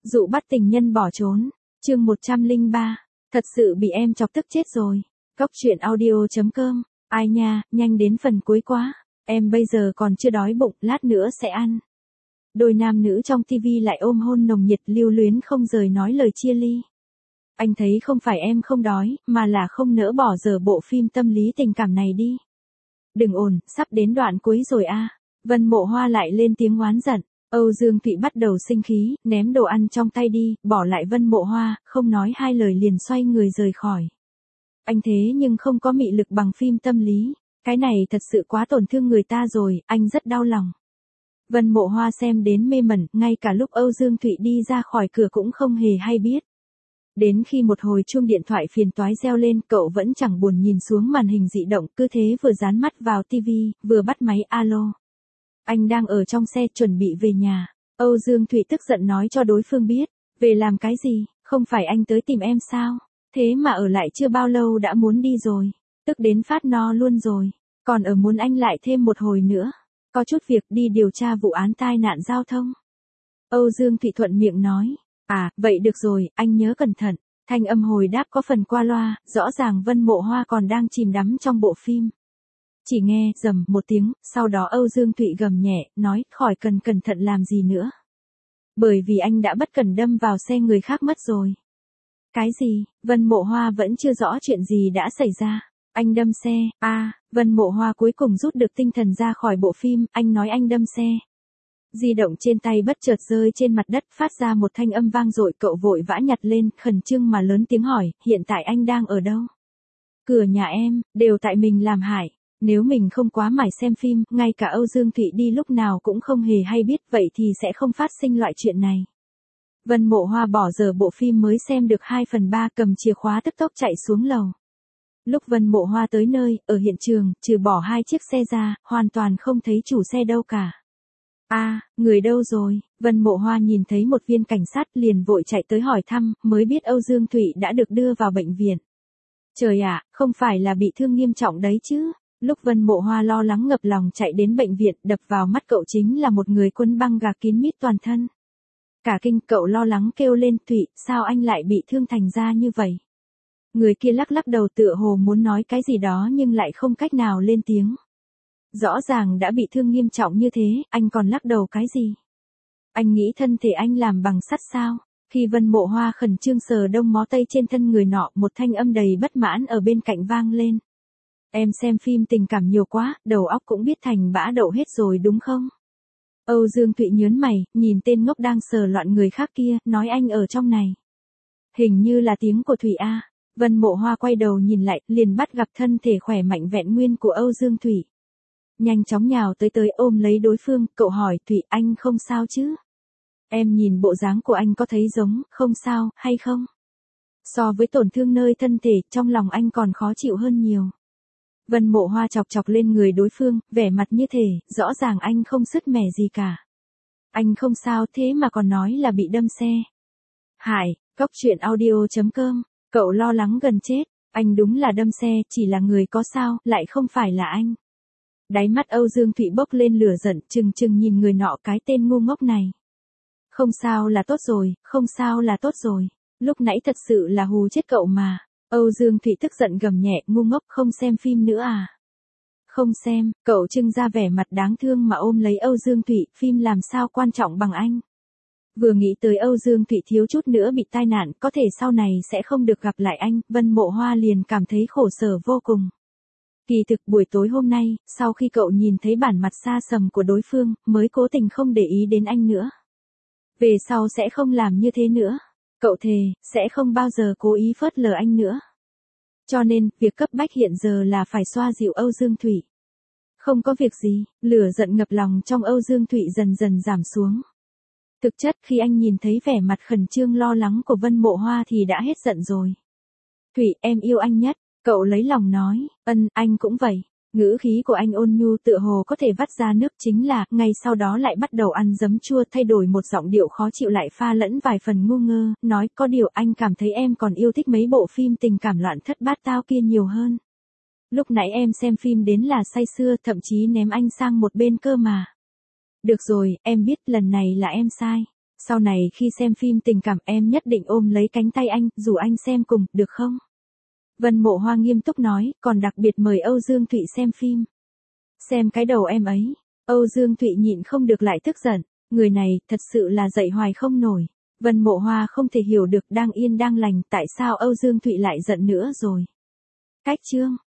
Dụ bắt tình nhân bỏ trốn. Chương 103. Thật sự bị em chọc tức chết rồi. Cóc truyện audio.com. Ai nha, nhanh đến phần cuối quá. Em bây giờ còn chưa đói bụng, lát nữa sẽ ăn. Đôi nam nữ trong tivi lại ôm hôn nồng nhiệt lưu luyến không rời nói lời chia ly. Anh thấy không phải em không đói, mà là không nỡ bỏ dở bộ phim tâm lý tình cảm này đi. Đừng ồn, sắp đến đoạn cuối rồi a. Vân Mộ Hoa lại lên tiếng oán giận. Âu Dương Thụy bắt đầu sinh khí, ném đồ ăn trong tay đi, bỏ lại Vân Mộ Hoa, không nói hai lời liền xoay người rời khỏi. Anh thế nhưng không có mị lực bằng phim tâm lý, cái này thật sự quá tổn thương người ta rồi, anh rất đau lòng. Vân Mộ Hoa xem đến mê mẩn, ngay cả lúc Âu Dương Thụy đi ra khỏi cửa cũng không hề hay biết. Đến khi một hồi chuông điện thoại phiền toái reo lên, cậu vẫn chẳng buồn nhìn xuống màn hình dị động, cứ thế vừa dán mắt vào tivi, vừa bắt máy alo. Anh đang ở trong xe chuẩn bị về nhà. Âu Dương Thụy tức giận nói cho đối phương biết. Về làm cái gì, không phải anh tới tìm em sao? Thế mà ở lại chưa bao lâu đã muốn đi rồi. Tức đến phát no luôn rồi. Còn ở muốn anh lại thêm một hồi nữa. Có chút việc đi điều tra vụ án tai nạn giao thông. Âu Dương Thụy thuận miệng nói. À, vậy được rồi, anh nhớ cẩn thận. Thanh âm hồi đáp có phần qua loa, rõ ràng Vân Mộ Hoa còn đang chìm đắm trong bộ phim. Chỉ nghe rầm một tiếng, sau đó Âu Dương Thụy gầm nhẹ, nói, khỏi cần cẩn thận làm gì nữa. Bởi vì anh đã bất cẩn đâm vào xe người khác mất rồi. Cái gì? Vân Mộ Hoa vẫn chưa rõ chuyện gì đã xảy ra. Anh đâm xe, Vân Mộ Hoa cuối cùng rút được tinh thần ra khỏi bộ phim, anh nói anh đâm xe. Di động trên tay bất chợt rơi trên mặt đất, phát ra một thanh âm vang dội, cậu vội vã nhặt lên, khẩn trương mà lớn tiếng hỏi, hiện tại anh đang ở đâu? Cửa nhà em, đều tại mình làm hại. Nếu mình không quá mải xem phim, ngay cả Âu Dương Thụy đi lúc nào cũng không hề hay biết, vậy thì sẽ không phát sinh loại chuyện này. Vân Mộ Hoa bỏ giờ bộ phim mới xem được 2/3, cầm chìa khóa tức tốc chạy xuống lầu. Lúc Vân Mộ Hoa tới nơi, ở hiện trường, trừ bỏ 2 chiếc xe ra, hoàn toàn không thấy chủ xe đâu cả. Người đâu rồi? Vân Mộ Hoa nhìn thấy một viên cảnh sát liền vội chạy tới hỏi thăm, mới biết Âu Dương Thụy đã được đưa vào bệnh viện. Trời ạ, không phải là bị thương nghiêm trọng đấy chứ? Lúc Vân Mộ Hoa lo lắng ngập lòng chạy đến bệnh viện, đập vào mắt cậu chính là một người quấn băng gạc kín mít toàn thân. Cả kinh, cậu lo lắng kêu lên, Thụy, sao anh lại bị thương thành ra như vậy? Người kia lắc lắc đầu tựa hồ muốn nói cái gì đó nhưng lại không cách nào lên tiếng. Rõ ràng đã bị thương nghiêm trọng như thế, anh còn lắc đầu cái gì? Anh nghĩ thân thể anh làm bằng sắt sao? Khi Vân Mộ Hoa khẩn trương sờ đông mó tây trên thân người nọ, một thanh âm đầy bất mãn ở bên cạnh vang lên. Em xem phim tình cảm nhiều quá, đầu óc cũng biết thành bã đậu hết rồi đúng không? Âu Dương Thụy nhớn mày, nhìn tên ngốc đang sờ loạn người khác kia, nói anh ở trong này. Hình như là tiếng của Thụy a. Vân Mộ Hoa quay đầu nhìn lại, liền bắt gặp thân thể khỏe mạnh vẹn nguyên của Âu Dương Thụy. Nhanh chóng nhào tới ôm lấy đối phương, cậu hỏi, Thụy, anh không sao chứ? Em nhìn bộ dáng của anh có thấy giống, không sao, hay không? So với tổn thương nơi thân thể, trong lòng anh còn khó chịu hơn nhiều. Vân Mộ Hoa chọc chọc lên người đối phương, vẻ mặt như thể, rõ ràng anh không sứt mẻ gì cả. Anh không sao thế mà còn nói là bị đâm xe. Hải, Cóc truyện audio.com, cậu lo lắng gần chết, anh đúng là đâm xe, chỉ là người có sao, lại không phải là anh. Đáy mắt Âu Dương Thụy bốc lên lửa giận, chừng nhìn người nọ, cái tên ngu ngốc này. Không sao là tốt rồi, không sao là tốt rồi, lúc nãy thật sự là hù chết cậu mà. Âu Dương Thụy tức giận gầm nhẹ, ngu ngốc, không xem phim nữa à? Không xem, cậu trưng ra vẻ mặt đáng thương mà ôm lấy Âu Dương Thụy, phim làm sao quan trọng bằng anh. Vừa nghĩ tới Âu Dương Thụy thiếu chút nữa bị tai nạn, có thể sau này sẽ không được gặp lại anh, Vân Mộ Hoa liền cảm thấy khổ sở vô cùng. Kỳ thực buổi tối hôm nay, sau khi cậu nhìn thấy bản mặt xa sầm của đối phương, mới cố tình không để ý đến anh nữa. Về sau sẽ không làm như thế nữa. Cậu thề, sẽ không bao giờ cố ý phớt lờ anh nữa. Cho nên, việc cấp bách hiện giờ là phải xoa dịu Âu Dương Thụy. Không có việc gì, lửa giận ngập lòng trong Âu Dương Thụy dần dần giảm xuống. Thực chất khi anh nhìn thấy vẻ mặt khẩn trương lo lắng của Vân Mộ Hoa thì đã hết giận rồi. Thụy, em yêu anh nhất, cậu lấy lòng nói, anh cũng vậy. Ngữ khí của anh ôn nhu tựa hồ có thể vắt ra nước, chính là, ngay sau đó lại bắt đầu ăn giấm chua, thay đổi một giọng điệu khó chịu lại pha lẫn vài phần ngu ngơ, nói, có điều anh cảm thấy em còn yêu thích mấy bộ phim tình cảm loạn thất bát tao kia nhiều hơn. Lúc nãy em xem phim đến là say sưa, thậm chí ném anh sang một bên cơ mà. Được rồi, em biết lần này là em sai. Sau này khi xem phim tình cảm em nhất định ôm lấy cánh tay anh, rủ anh xem cùng, được không? Vân Mộ Hoa nghiêm túc nói, còn đặc biệt mời Âu Dương Thụy xem phim. Xem cái đầu em ấy. Âu Dương Thụy nhịn không được lại tức giận. Người này, thật sự là dậy hoài không nổi. Vân Mộ Hoa không thể hiểu được đang yên đang lành, tại sao Âu Dương Thụy lại giận nữa rồi. Cách chương.